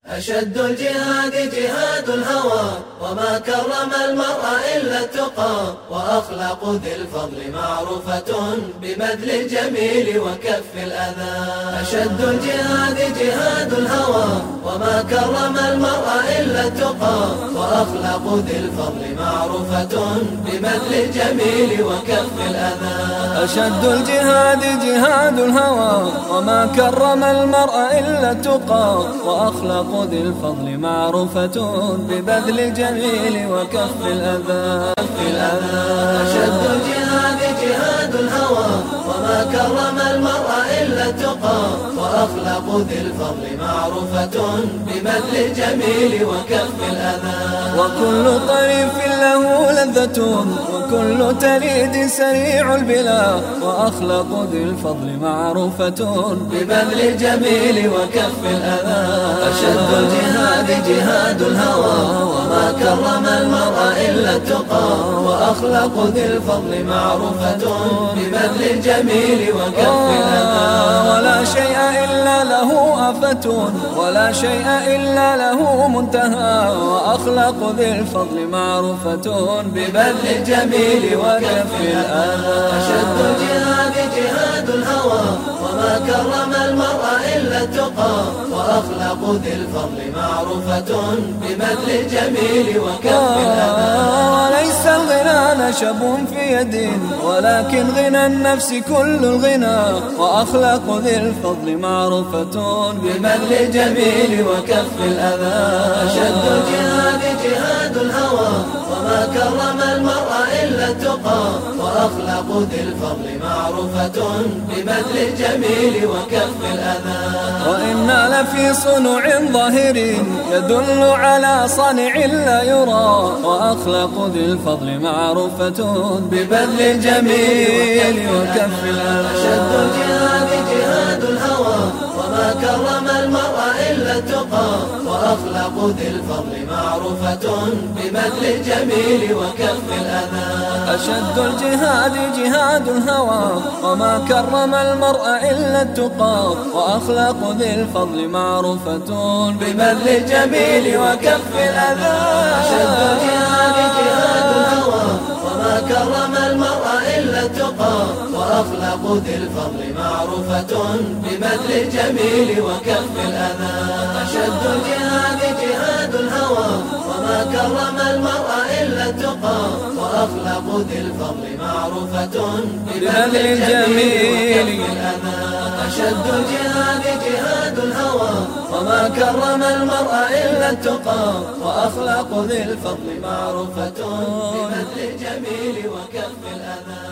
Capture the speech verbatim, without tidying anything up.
أشد الجهاد جهاد الهوى، وما كرم المرء إلا التقى، وأخلاق ذي الفضل معروفة ببذل الجميل وكف الأذى. أشد الجهاد جهاد الهوى، وما كرم المرء إلا التقى، وأخلاق ذي الفضل معروفة ببذل الجميل وكف الأذى. أشد الجهاد جهاد الهوى، وما كرم المرء إلا التقى، وأخلاق ذي الفضل معروفة ببذل الجميل وكف الأذى. أشد الجهاد جهاد الهوى، وما كرم المرء إلا التقى، وأخلاق ذي الفضل معروفة ببذل الجميل وكف الأذى. وكل طريف له لذة، وكل تليد سريع البلا، وأخلاق ذي الفضل معروفة ببذل الجميل وكف الأذى. أشد الجهاد جهاد الهوى، وما كرم المرء إلا التقى، وأخلاق ذي الفضل معروفة ببذل الجميل وكف الأذى. ولا شيء إلا له آفة، ولا شيء إلا له منتهى، وأخلاق ذي الفضل معروفة ببذل الجميل وكف الأذى. أشد الجهاد جهاد الهوى، وما كرم المرء إلا التقى، وأخلاق ذي الفضل معروفة ببذل الجميل وكف الأذى. وليس الغنى نشب في يد، ولكن غنى النفس كل الغنى، وأخلاق ذي الفضل معروفة ببذل الجميل وكف الأذى. أشد الجهاد جهاد الهوى، وما كرم المرء إلا التقى، وأخلاق ذي الفضل معروفة ببذل الجميل وكف الأذى. وإنا لفي صنع ظاهر يدل على صنع لا يرى، وأخلاق ذي الفضل معروفة ببذل الجميل وكف الأذى. أشد الجهاد جهاد الهوى، وما كرم المرء إلا التقى، وأخلاق ذي الفضل معروفة ببذل الجميل وكف الأذى. أشد الجهاد جهاد الهوى، وما كرم المرء إلا التقى، وأخلاق ذي الفضل معروفة ببذل الجميل وكف الأذى. أشد الجهاد جهاد الهوى، وما كرم المرء إلا التقى، وأخلاق ذي الفضل معروفة ببذل الجميل وكف الأذى. أشد الجهاد جهاد الهوى، وما كرم المرء إلا التقى، وأخلاق ذي الفضل معروفة ببذل الجميل وكف الأذى. أشد الجهاد جهاد الهوى، وما كرم المرء إلا التقى، وأخلاق ذي الفضل معروفة ببذل الجميل وكف الأذى.